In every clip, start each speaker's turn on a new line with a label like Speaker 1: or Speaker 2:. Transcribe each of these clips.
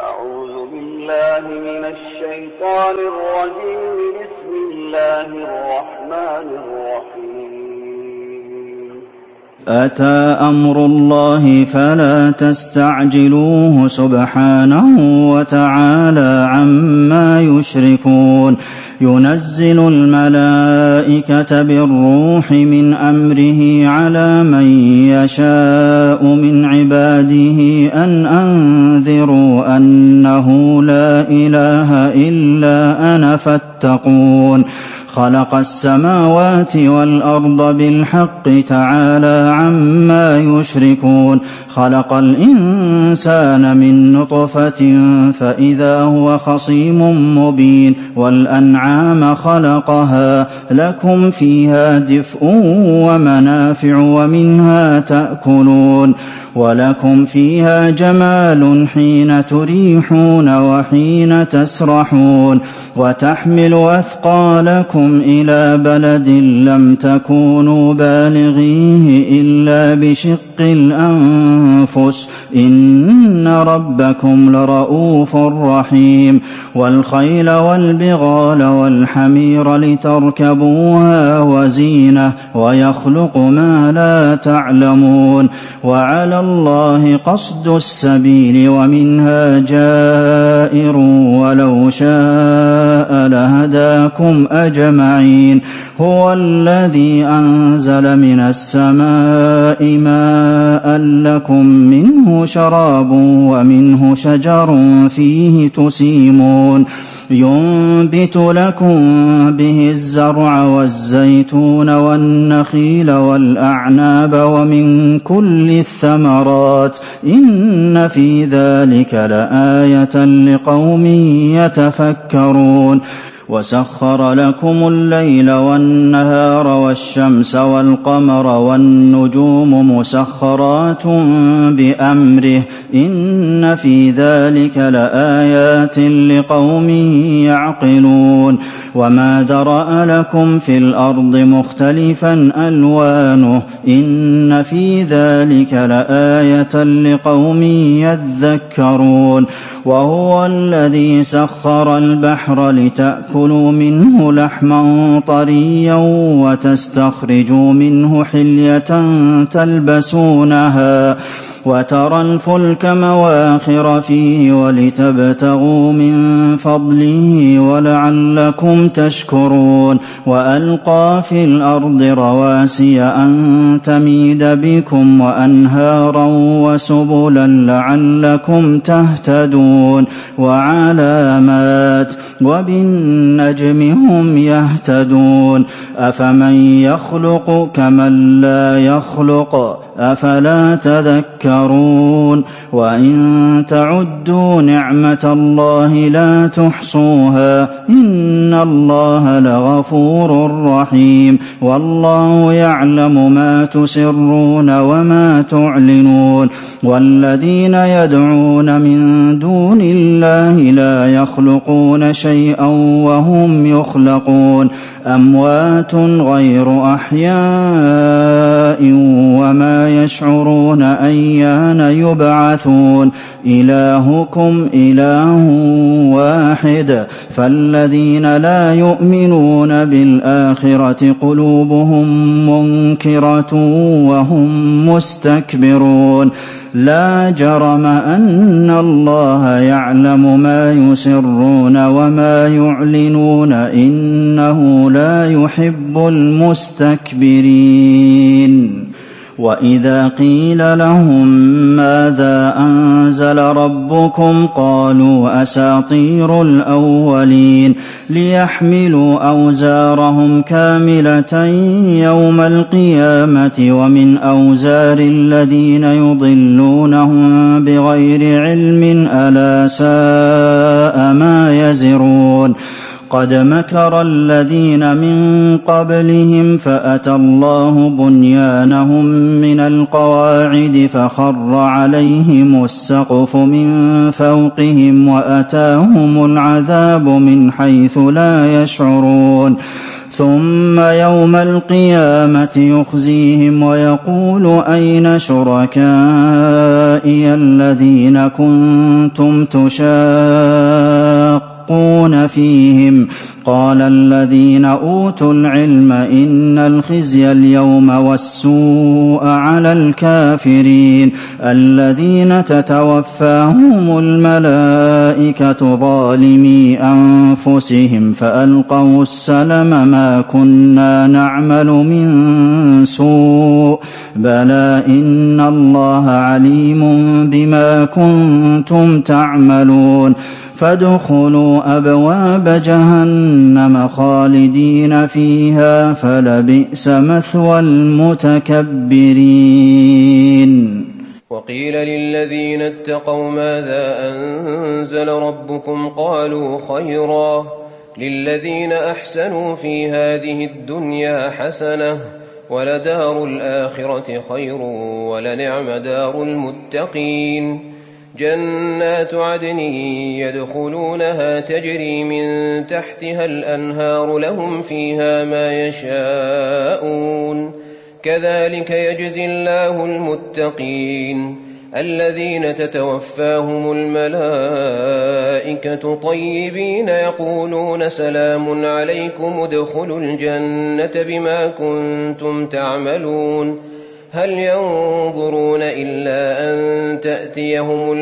Speaker 1: أعوذ بالله من الشيطان الرجيم. بسم الله الرحمن الرحيم.
Speaker 2: أتى أمر الله فلا تستعجلوه سبحانه وتعالى عما يشركون. ينزل الملائكة بالروح من أمره على من يشاء من عباده أن أنذروا أنه لا إله إلا أنا فاتقون. خلق السماوات والأرض بالحق تعالى عما يشركون. خلق الإنسان من نطفة فإذا هو خصيم مبين. والأنعام خلقها لكم فيها دفء ومنافع ومنها تأكلون. ولكم فيها جمال حين تريحون وحين تسرحون. وتحمل أثقالكم إلى بلد لم تكونوا بالغيه إلا بشق الأنفس إن ربكم لرؤوف رحيم. والخيل والبغال والحمير لتركبوها وزينة ويخلق ما لا تعلمون. وعلى الله قصد السبيل ومنها جائر ولو شاء لهداكم أجمعين. هو الذي أنزل من السماء ماء لكم منه شراب ومنه شجر فيه تسيمون. ينبت لكم به الزرع والزيتون والنخيل والأعناب ومن كل الثمرات إن في ذلك لآية لقوم يتفكرون. وسخر لكم الليل والنهار والشمس والقمر والنجوم مسخرات بأمره إن في ذلك لآيات لقوم يعقلون. وما ذرأ لكم في الأرض مختلفا ألوانه إن في ذلك لآية لقوم يذكرون. وهو الذي سخر البحر لتأكلوا منه لحما طريا وتستخرجوا منه حلية تلبسونها وترى الفلك مواخر فيه ولتبتغوا من فضله ولعلكم تشكرون. وألقى في الأرض رواسي أن تميد بكم وأنهارا وسبلا لعلكم تهتدون. وعلامات وبالنجم هم يهتدون. أفمن يخلق كمن لا يخلق أفلا تذكرون. وإن تعدوا نعمة الله لا تحصوها إن الله لغفور رحيم. والله يعلم ما تسرون وما تعلنون. والذين يدعون من دون الله لا يخلقون شيئا وهم يخلقون. أموات غير أحياء وما يشعرون أيان يبعثون. إلهكم إله واحد فالذين لا يؤمنون بالآخرة قلوبهم منكرة وهم مستكبرون. لا جرم أن الله يعلم ما يسرون وما يعلنون إنه لا يحب المستكبرين. وإذا قيل لهم ماذا أنزل ربكم قالوا أساطير الأولين ليحملوا أوزارهم كاملة يوم القيامة ومن أوزار الذين يضلونهم بغير علم ألا ساء ما يزرون. قد مكر الذين من قبلهم فأتى الله بنيانهم من القواعد فخر عليهم السقف من فوقهم وأتاهم العذاب من حيث لا يشعرون. ثم يوم القيامة يخزيهم ويقول أين شركائي الذين كنتم تشاقون فيهم قال الذين أوتوا العلم إن الخزي اليوم والسوء على الكافرين الذين تتوفاهم الملائكة ظالمي أنفسهم فألقوا السلم ما كنا نعمل من سوء بلى إن الله عليم بما كنتم تعملون فادخلوا أبواب جهنم خالدين فيها فلبئس مثوى المتكبرين.
Speaker 3: وقيل للذين اتقوا ماذا أنزل ربكم قالوا خيرا للذين أحسنوا في هذه الدنيا حسنة ولدار الآخرة خير ولنعم دار المتقين جنات عدن يدخلونها تجري من تحتها الأنهار لهم فيها ما يشاءون كذلك يجزي الله المتقين الذين تتوفاهم الملائكة طيبين يقولون سلام عليكم ادخلوا الجنة بما كنتم تعملون هل ينظرون إلا أن تأتيهم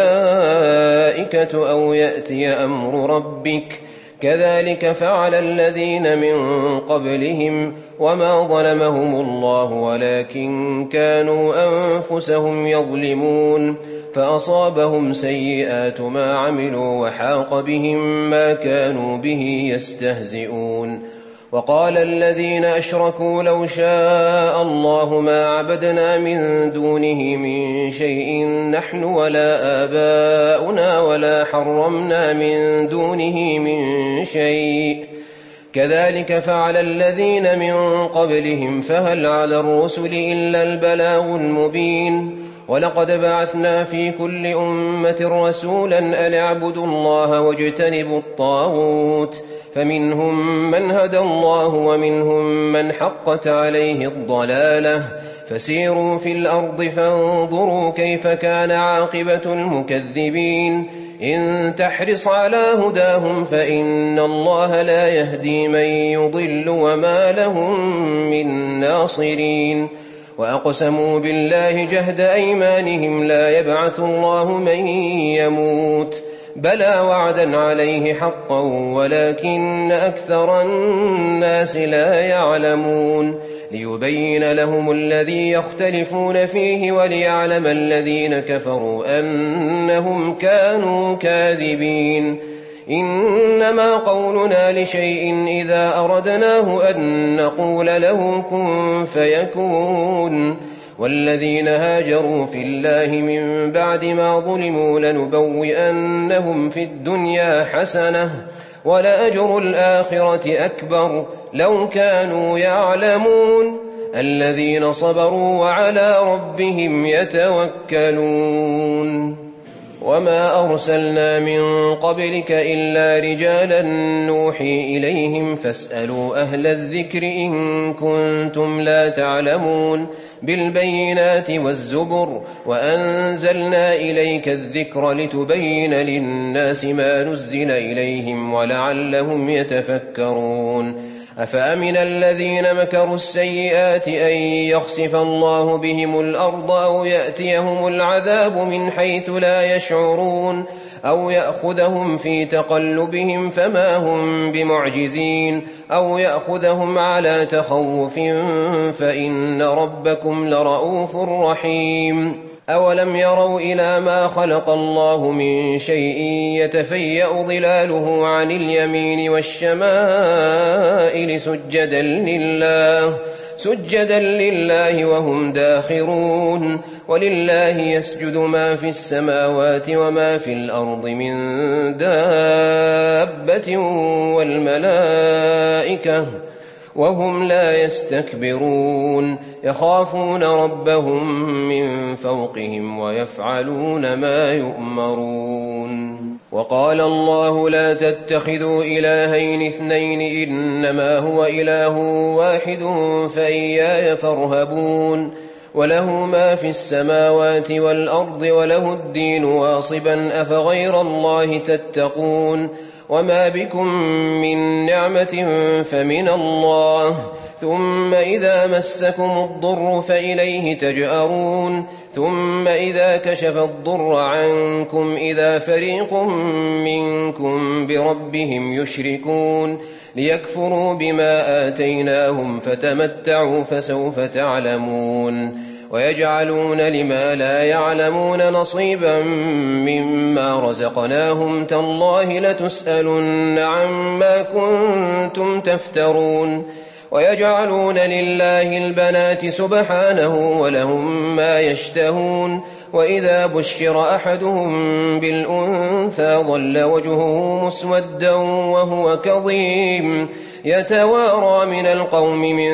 Speaker 3: الملائكة أو يأتي أمر ربك كذلك فعل الذين من قبلهم وما ظلمهم الله ولكن كانوا أنفسهم يظلمون فأصابهم سيئات ما عملوا وحاق بهم ما كانوا به يستهزئون وقال الذين أشركوا لو شاء الله ما عبدنا من دونه من شيء نحن ولا آباؤنا ولا حرمنا من دونه من شيء كذلك فعل الذين من قبلهم فهل على الرسل إلا البلاغ المبين ولقد بعثنا في كل أمة رسولا أن اعبدوا الله واجتنبوا الطاغوت فمنهم من هدى الله ومنهم من حقت عليه الضلالة فسيروا في الأرض فانظروا كيف كان عاقبة المكذبين إن تحرص على هداهم فإن الله لا يهدي من يضل وما لهم من ناصرين وأقسموا بالله جهد أيمانهم لا يبعث الله من يموت بلى وعدا عليه حقا ولكن أكثر الناس لا يعلمون ليبين لهم الذي يختلفون فيه وليعلم الذين كفروا أنهم كانوا كاذبين إنما قولنا لشيء إذا أردناه أن نقول له كن فيكون والذين هاجروا في الله من بعد ما ظلموا لنبوئنهم في الدنيا حسنة ولأجر الآخرة أكبر لو كانوا يعلمون الذين صبروا وعلى ربهم يتوكلون وما أرسلنا من قبلك إلا رجالا نوحي إليهم فاسألوا أهل الذكر إن كنتم لا تعلمون بالبينات والزبر وأنزلنا إليك الذكر لتبين للناس ما نزل إليهم ولعلهم يتفكرون أفأمن الذين مكروا السيئات أن يخسف الله بهم الأرض أو يأتيهم العذاب من حيث لا يشعرون أو يأخذهم في تقلبهم فما هم بمعجزين أو يأخذهم على تخوف فإن ربكم لرؤوف رحيم أولم يروا إلى ما خلق الله من شيء يتفيأ ظلاله عن اليمين والشمائل سجدا لله وهم داخرون ولله يسجد ما في السماوات وما في الأرض من دابة والملائكة وهم لا يستكبرون يخافون ربهم من فوقهم ويفعلون ما يؤمرون وقال الله لا تتخذوا إلهين اثنين إنما هو إله واحد فإياي فارهبون وله ما في السماوات والأرض وله الدين واصبا أفغير الله تتقون وما بكم من نعمة فمن الله ثم إذا مسكم الضر فإليه تجأرون ثم إذا كشف الضر عنكم إذا فريق منكم بربهم يشركون ليكفروا بما آتيناهم فتمتعوا فسوف تعلمون ويجعلون لما لا يعلمون نصيبا مما رزقناهم تالله لتسألن عما كنتم تفترون ويجعلون لله البنات سبحانه ولهم ما يشتهون وإذا بشر أحدهم بالأنثى ظل وجهه مسودا وهو كظيم يتوارى من القوم من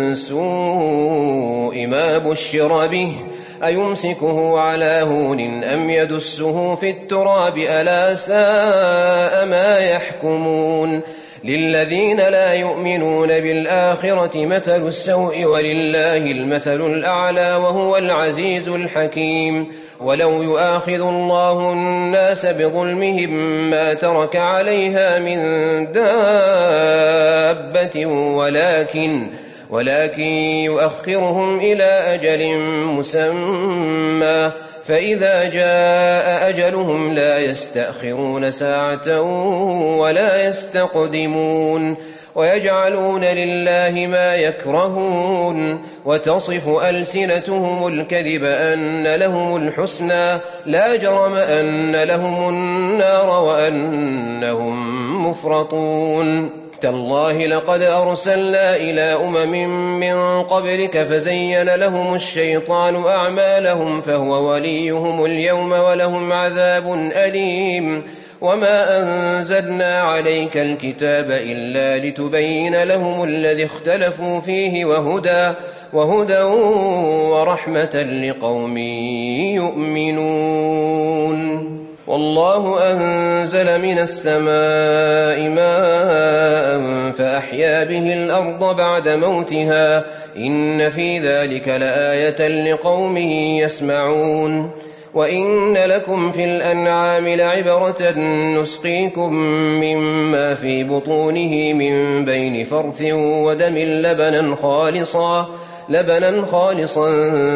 Speaker 3: سوء ما بشر به أيمسكه على هون أم يدسه في التراب ألا ساء ما يحكمون للذين لا يؤمنون بالآخرة مثل السوء ولله المثل الأعلى وهو العزيز الحكيم ولو يؤاخذ الله الناس بظلمهم ما ترك عليها من دابة ولكن يؤخرهم إلى أجل مسمى فإذا جاء أجلهم لا يستأخرون ساعة ولا يستقدمون ويجعلون لله ما يكرهون وتصف ألسنتهم الكذب أن لهم الحسنى لا جرم أن لهم النار وأنهم مفرطون تالله لقد أرسلنا إلى أمم من قبلك فزين لهم الشيطان أعمالهم فهو وليهم اليوم ولهم عذاب أليم وما أنزلنا عليك الكتاب إلا لتبين لهم الذي اختلفوا فيه وهدى ورحمة لقوم يؤمنون والله أنزل من السماء ماء فأحيا به الأرض بعد موتها إن في ذلك لآية لقوم يسمعون وإن لكم في الأنعام لعبرة نسقيكم مما في بطونه من بين فرث ودم لبنا خالصا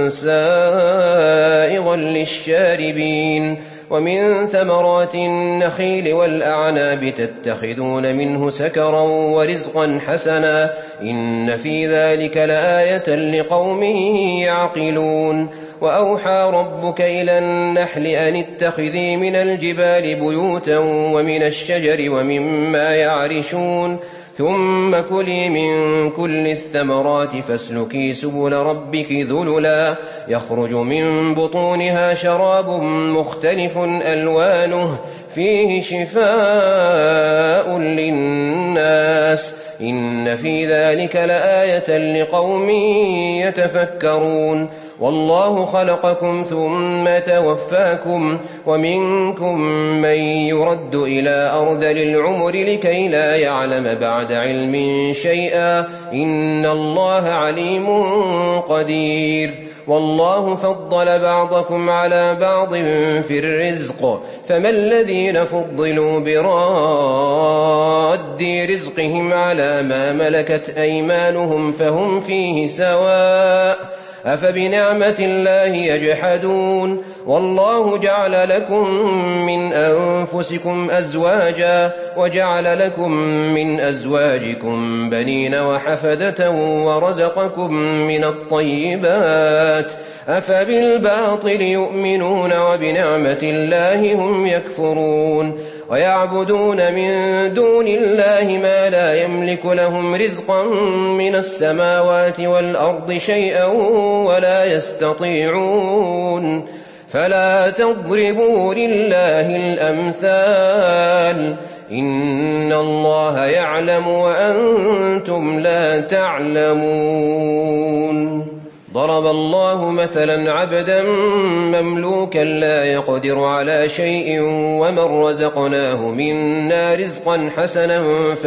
Speaker 3: سائغا للشاربين ومن ثمرات النخيل والأعناب تتخذون منه سكرا ورزقا حسنا إن في ذلك لآية لقوم يعقلون وأوحى ربك إلى النحل أن اتخذي من الجبال بيوتا ومن الشجر ومما يعرشون ثم كلي من كل الثمرات فاسلكي سبل ربك ذللا يخرج من بطونها شراب مختلف ألوانه فيه شفاء للناس إن في ذلك لآية لقوم يتفكرون والله خلقكم ثم توفاكم ومنكم من يرد إلى أرذل العمر لكي لا يعلم بعد علم شيئا إن الله عليم قدير والله فضل بعضكم على بعض في الرزق فما الذين فضلوا براد رزقهم على ما ملكت أيمانهم فهم فيه سواء أفبنعمة الله يجحدون والله جعل لكم من أنفسكم أزواجا وجعل لكم من أزواجكم بنين وحفدة ورزقكم من الطيبات أفبالباطل يؤمنون وبنعمة الله هم يكفرون ويعبدون من دون الله ما لا يملك لهم رزقا من السماوات والأرض شيئا ولا يستطيعون فلا تضربوا لله الأمثال إن الله يعلم وأنتم لا تعلمون ضرب الله مثلا عبدا مملوكا لا يقدر على شيء ومن رزقناه منا رزقا حسنا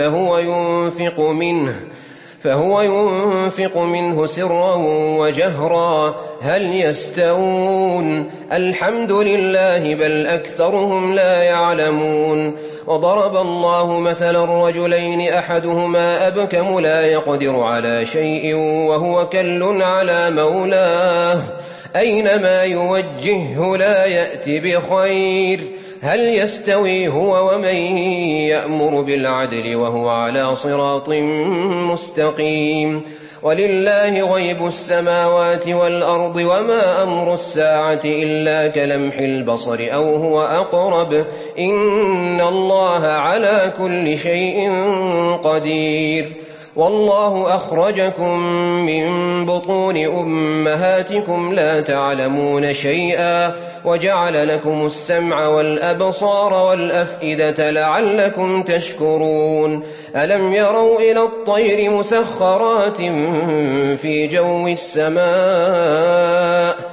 Speaker 3: فهو ينفق منه سرا وجهرا هل يستوون الحمد لله بل أكثرهم لا يعلمون وضرب الله مثلا رجلين أحدهما أبكم لا يقدر على شيء وهو كل على مولاه أينما يوجهه لا يأت بخير هل يستوي هو ومن يأمر بالعدل وهو على صراط مستقيم ولله غيب السماوات والأرض وما أمر الساعة إلا كلمح البصر أو هو أقرب إن الله على كل شيء قدير والله أخرجكم من بطون أمهاتكم لا تعلمون شيئا وجعل لكم السمع والأبصار والأفئدة لعلكم تشكرون ألم يروا إلى الطير مسخرات في جو السماء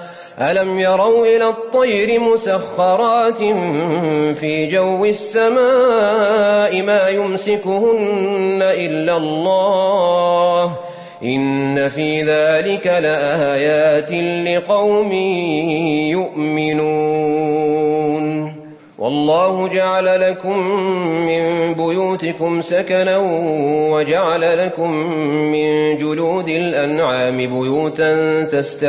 Speaker 3: ما يمسكهن إلا الله إن في ذلك لآيات لقوم يؤمنون والله جعل لكم من بيوتكم سكنا وجعل لكم من جلود الأنعام بيوتا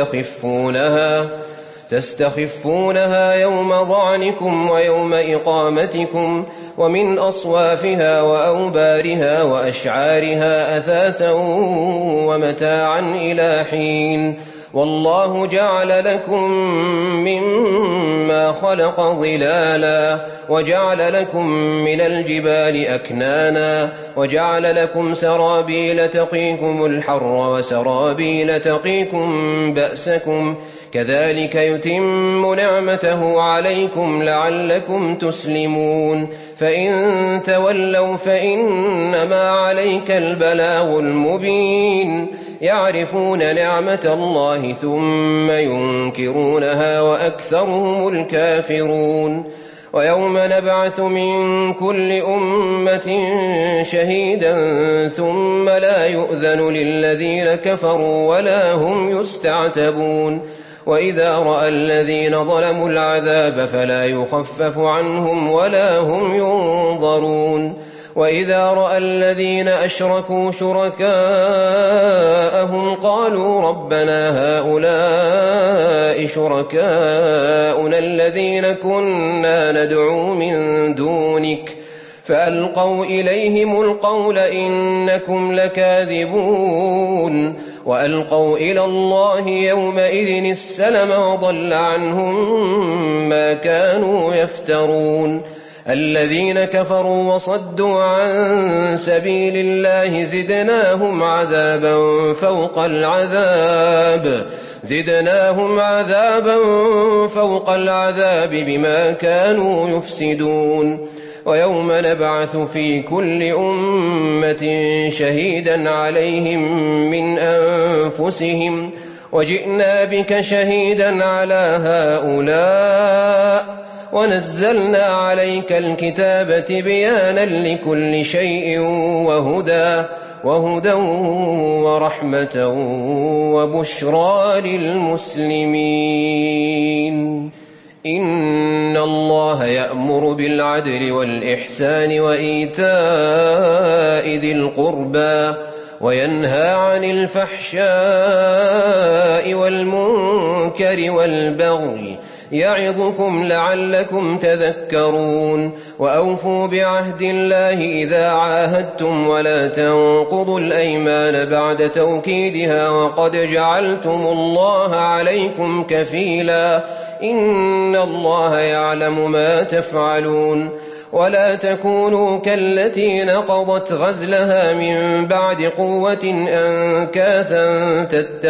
Speaker 3: تستخفونها يوم ظعنكم ويوم إقامتكم ومن أصوافها وأوبارها وأشعارها أثاثا ومتاعا إلى حين والله جعل لكم مما خلق ظلالا وجعل لكم من الجبال أكنانا وجعل لكم سرابيل تقيكم الحر وسرابيل تقيكم بأسكم كذلك يتم نعمته عليكم لعلكم تسلمون فإن تولوا فإنما عليك البلاغ المبين يعرفون نعمة الله ثم ينكرونها وأكثرهم الكافرون ويوم نبعث من كل أمة شهيدا ثم لا يؤذن للذين كفروا ولا هم يستعتبون وإذا رأى الذين ظلموا العذاب فلا يخفف عنهم ولا هم ينظرون وإذا رأى الذين أشركوا شركاءهم قالوا ربنا هؤلاء شركاؤنا الذين كنا ندعو من دونك فألقوا إليهم القول إنكم لكاذبون وألقوا إلى الله يومئذ السلم وضل عنهم ما كانوا يفترون الذين كفروا وصدوا عن سبيل الله زدناهم عذابا فوق العذاب بما كانوا يفسدون ويوم نبعث في كل أمة شهيدا عليهم من أنفسهم وجئنا بك شهيدا على هؤلاء ونزلنا عليك الكتاب بيانا لكل شيء وهدى ورحمة وبشرى للمسلمين إن الله يأمر بالعدل والإحسان وإيتاء ذي القربى وينهى عن الفحشاء والمنكر والبغي يعظكم لعلكم تذكرون وأوفوا بعهد الله إذا عاهدتم ولا تنقضوا الأيمان بعد توكيدها وقد جعلتم الله عليكم كفيلا إن الله يعلم ما تفعلون ولا تكونوا كالتي نقضت غزلها من بعد قوة أنكاثا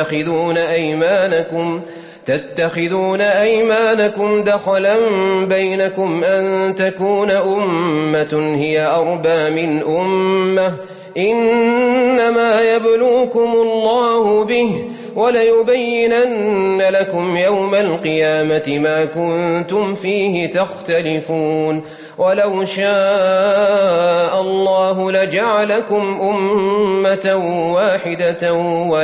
Speaker 3: تتخذون أيمانكم دخلا بينكم أن تكون أمة هي أربى من أمة إنما يبلوكم الله به وليبينن لكم يوم القيامة ما كنتم فيه تختلفون ولو شاء الله لجعلكم أمة واحدة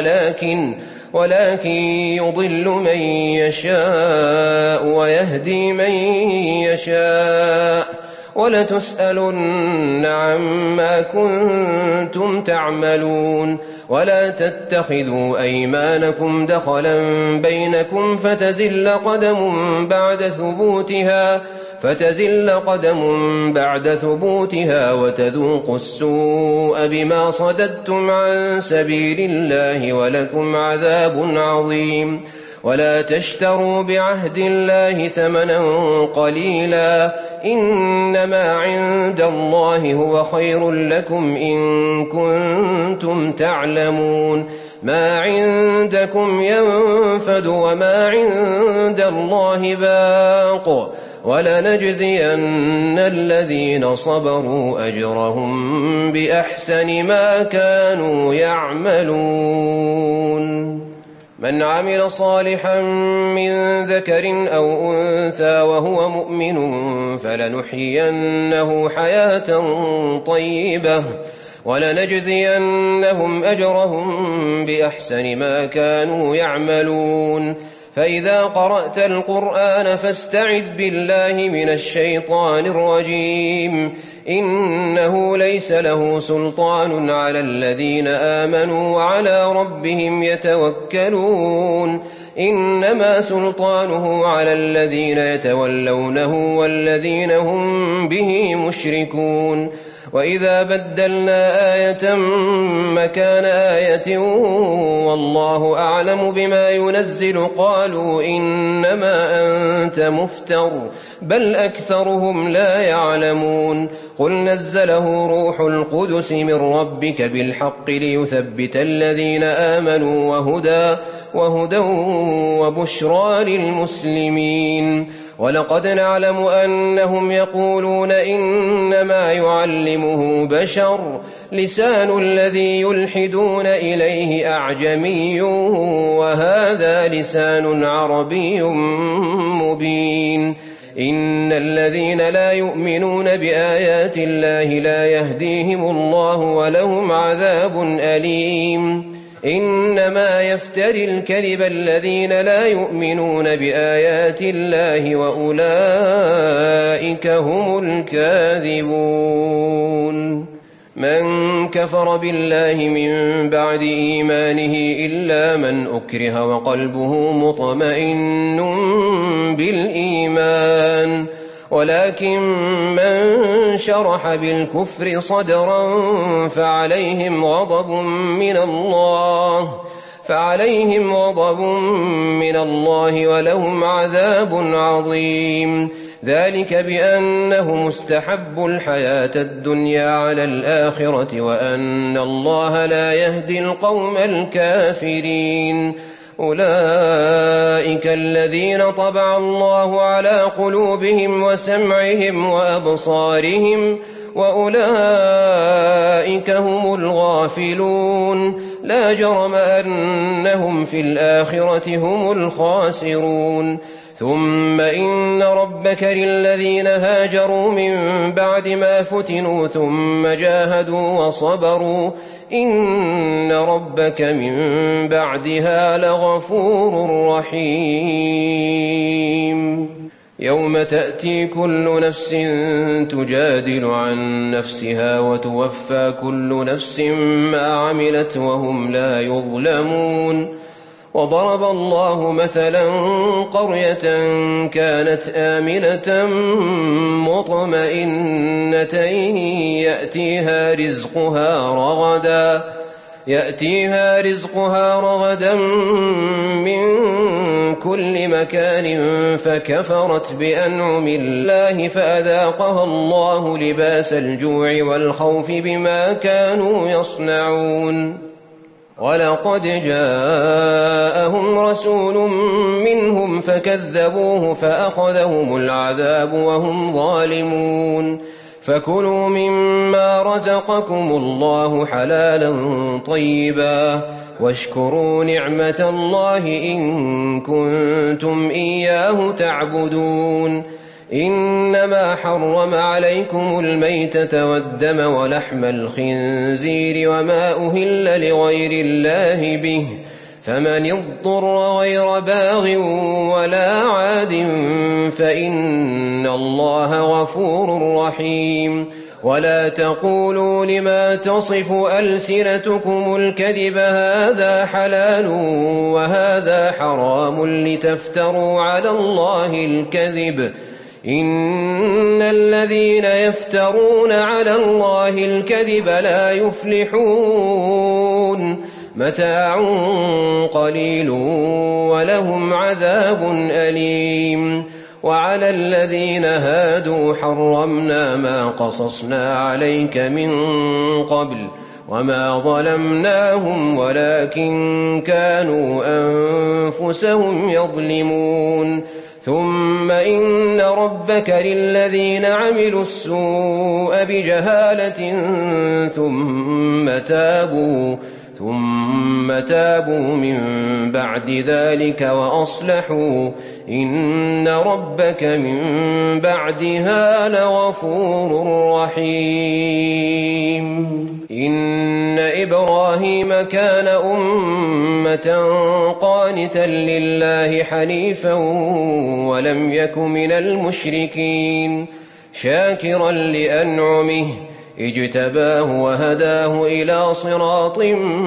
Speaker 3: ولكن يضل من يشاء ويهدي من يشاء ولتسألن عما كنتم تعملون ولا تتخذوا أيمانكم دخلا بينكم فتزل قدم بعد ثبوتها وتذوقوا السوء بما صددتم عن سبيل الله ولكم عذاب عظيم ولا تشتروا بعهد الله ثمنا قليلا إنما عند الله هو خير لكم إن كنتم تعلمون ما عندكم ينفد وما عند الله باق ولنجزين الذين صبروا أجرهم بأحسن ما كانوا يعملون من عمل صالحا من ذكر أو أنثى وهو مؤمن فلنحيينه حياة طيبة ولنجزينهم أجرهم بأحسن ما كانوا يعملون فإذا قرأت القرآن فاستعذ بالله من الشيطان الرجيم إنه ليس له سلطان على الذين آمنوا وعلى ربهم يتوكلون إنما سلطانه على الذين يتولونه والذين هم به مشركون وإذا بدلنا آية مكان آية والله أعلم بما ينزل قالوا إنما أنت مفتر بل أكثرهم لا يعلمون قل نزله روح القدس من ربك بالحق ليثبت الذين آمنوا وهدى وبشرى للمسلمين ولقد نعلم أنهم يقولون إنما يعلمه بشر لسان الذي يلحدون إليه أعجمي وهذا لسان عربي مبين إن الذين لا يؤمنون بآيات الله لا يهديهم الله ولهم عذاب أليم إنما يفتري الكذب الذين لا يؤمنون بآيات الله وأولئك هم الكاذبون من كفر بالله من بعد إيمانه إلا من أكره وقلبه مطمئن بالإيمان ولكن من شرح بالكفر صدرا فعليهم غضب من الله ولهم عذاب عظيم ذلك بأنهم استحبوا الحياة الدنيا على الآخرة وأن الله لا يهدي القوم الكافرين أولئك الذين طبع الله على قلوبهم وسمعهم وأبصارهم وأولئك هم الغافلون لا جرم أنهم في الآخرة هم الخاسرون ثم إن ربك للذين هاجروا من بعد ما فتنوا ثم جاهدوا وصبروا إن ربك من بعدها لغفور رحيم يوم تأتي كل نفس تجادل عن نفسها وتوفى كل نفس ما عملت وهم لا يظلمون وضرب الله مثلا قرية كانت آمنة مطمئنة يأتيها رزقها رغدا من كل مكان فكفرت بأنعم الله فأذاقها الله لباس الجوع والخوف بما كانوا يصنعون ولقد جاءهم رسول منهم فكذبوه فأخذهم العذاب وهم ظالمون فكلوا مما رزقكم الله حلالا طيبا واشكروا نعمة الله إن كنتم إياه تعبدون إنما حرم عليكم الميتة والدم ولحم الخنزير وما أهل لغير الله به فمن اضطر غير باغ ولا عاد فإن الله غفور رحيم ولا تقولوا لما تصف ألسنتكم الكذب هذا حلال وهذا حرام لتفتروا على الله الكذب إن الذين يفترون على الله الكذب لا يفلحون متاع قليل ولهم عذاب أليم وعلى الذين هادوا حرمنا ما قصصنا عليك من قبل وما ظلمناهم ولكن كانوا أنفسهم يظلمون ثم إن ربك للذين عملوا السوء بجهالة ثم تابوا من بعد ذلك وأصلحوا إن ربك من بعدها لغفور رحيم إن إبراهيم كان أمة قانتا لله حنيفا ولم يك من المشركين شاكرا لأنعمه اجتباه وهداه إلى صراط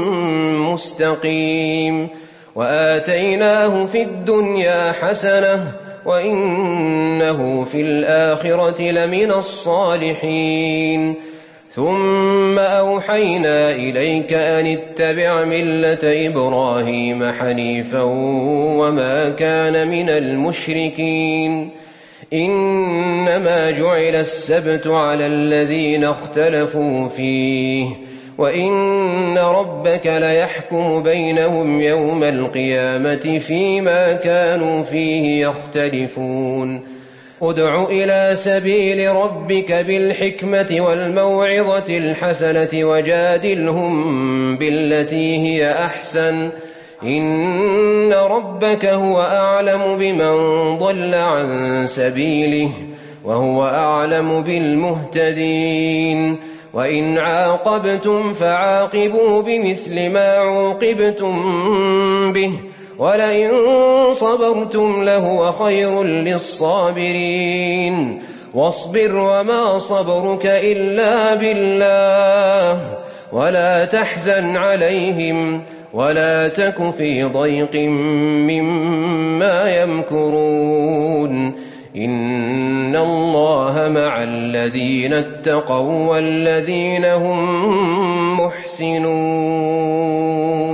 Speaker 3: مستقيم وآتيناه في الدنيا حسنة وإنه في الآخرة لمن الصالحين ثم أوحينا إليك أن اتبع ملة إبراهيم حنيفا وما كان من المشركين إنما جعل السبت على الذين اختلفوا فيه وإن ربك ليحكم بينهم يوم القيامة فيما كانوا فيه يختلفون ادع إلى سبيل ربك بالحكمة والموعظة الحسنة وجادلهم بالتي هي أحسن إن ربك هو أعلم بمن ضل عن سبيله وهو أعلم بالمهتدين وإن عاقبتم فعاقبوا بمثل ما عوقبتم به ولئن صبرتم لهو خير للصابرين واصبر وما صبرك إلا بالله ولا تحزن عليهم ولا تك في ضيق مما يمكرون إن الله مع الذين اتقوا والذين هم محسنون